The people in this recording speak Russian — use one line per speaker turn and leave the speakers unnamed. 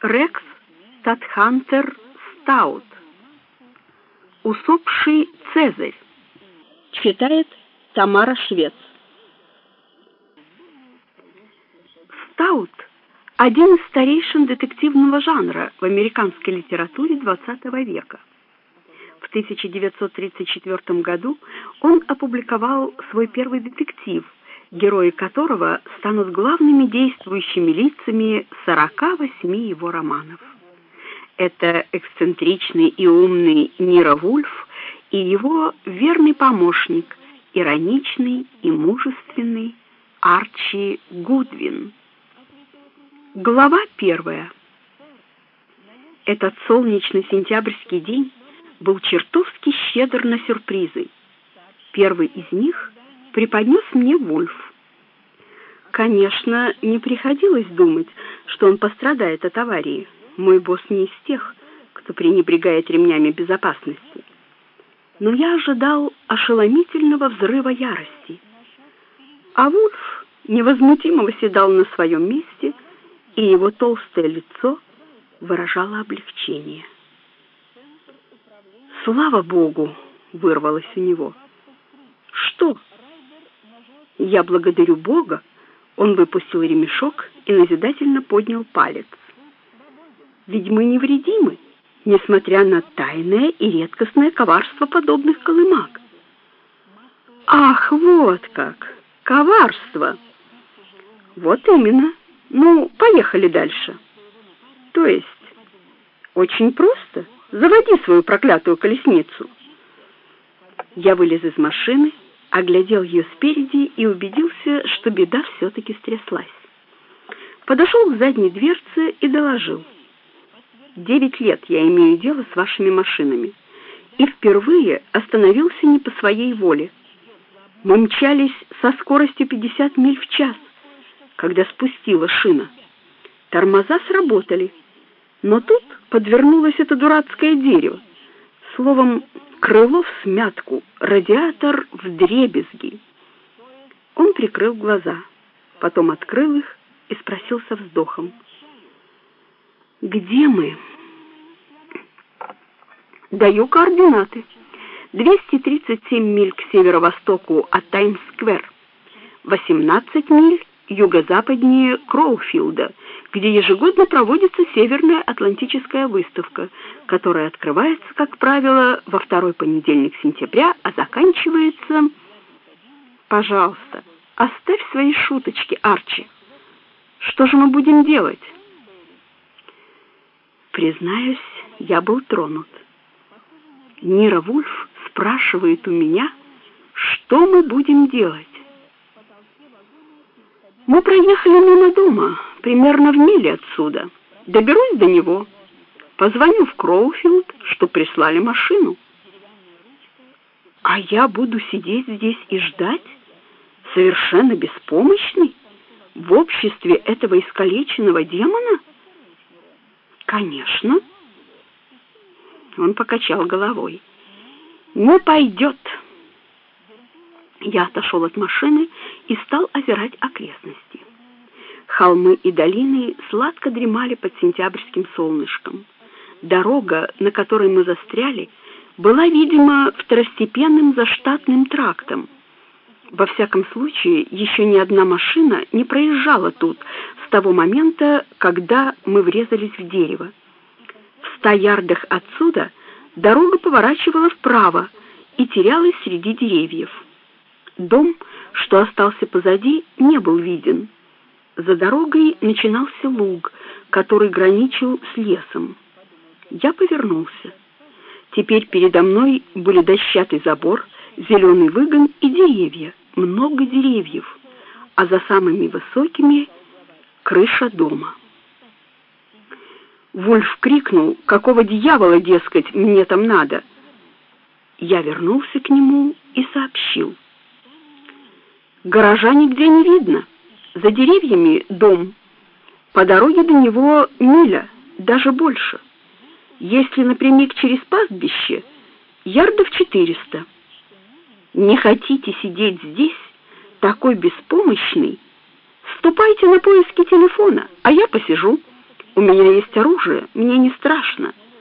Рекс Статхантер Стаут. Усопший Цезарь. Читает Тамара Швец. Стаут – один из старейшин детективного жанра в американской литературе XX века. В 1934 году он опубликовал свой первый детектив, герои которого станут главными действующими лицами 48 его романов. Это эксцентричный и умный Ниро Вульф и его верный помощник, ироничный и мужественный Арчи Гудвин. Глава 1. Этот солнечный сентябрьский день был чертовски щедр на сюрпризы. Первый из них преподнес мне Вульф. Конечно, не приходилось думать, что он пострадает от аварии. Мой босс не из тех, кто пренебрегает ремнями безопасности. Но я ожидал ошеломительного взрыва ярости. А Вульф невозмутимо восседал на своем месте, и его толстое лицо выражало облегчение. «Слава Богу!» — вырвалось у него. «Что?» «Я благодарю Бога!» Он выпустил ремешок и назидательно поднял палец. «Ведь мы невредимы, несмотря на тайное и редкостное коварство подобных колымаг». «Ах, вот как! Коварство!» «Вот именно. Ну, поехали дальше». «То есть, очень просто. Заводи свою проклятую колесницу». Я вылез из машины, оглядел ее спереди и убедился, что беда все-таки стряслась. Подошел к задней дверце и доложил: 9 лет я имею дело с вашими машинами, и впервые остановился не по своей воле. Мы мчались со скоростью 50 миль в час, когда спустила шина. Тормоза сработали, но тут подвернулось это дурацкое дерево. Словом, крыло всмятку, радиатор вдребезги. Он прикрыл глаза, потом открыл их и спросил со вздохом: «Где мы?» «Даю координаты. 237 миль к северо-востоку от Таймс-сквер, 18 миль юго-западнее Кроуфилда, где ежегодно проводится Северная Атлантическая выставка, которая открывается, как правило, во второй понедельник сентября, а заканчивается...» «Пожалуйста, оставь свои шуточки, Арчи. Что же мы будем делать?» Признаюсь, я был тронут. Ниро Вульф спрашивает у меня, что мы будем делать. Мы проехали мимо дома, примерно в миле отсюда. Доберусь до него, позвоню в Кроуфилд, что прислали машину. А я буду сидеть здесь и ждать, совершенно беспомощный, в обществе этого искалеченного демона? Конечно. Он покачал головой. Не пойдет. Я отошел от машины и стал озирать окрестности. Холмы и долины сладко дремали под сентябрьским солнышком. Дорога, на которой мы застряли, была, видимо, второстепенным заштатным трактом. Во всяком случае, еще ни одна машина не проезжала тут с того момента, когда мы врезались в дерево. В 100 ярдах отсюда дорога поворачивала вправо и терялась среди деревьев. Дом, что остался позади, не был виден. За дорогой начинался луг, который граничил с лесом. Я повернулся. Теперь передо мной были дощатый забор, зеленый выгон и деревья, много деревьев, а за самыми высокими — крыша дома. Вульф крикнул: «Какого дьявола, дескать, мне там надо?» Я вернулся к нему и сообщил: «Гаража нигде не видно. За деревьями дом. По дороге до него миля, даже больше. Если напрямик через пастбище, ярдов 400. Не хотите сидеть здесь, такой беспомощный? Ступайте на поиски телефона, а я посижу. У меня есть оружие, мне не страшно.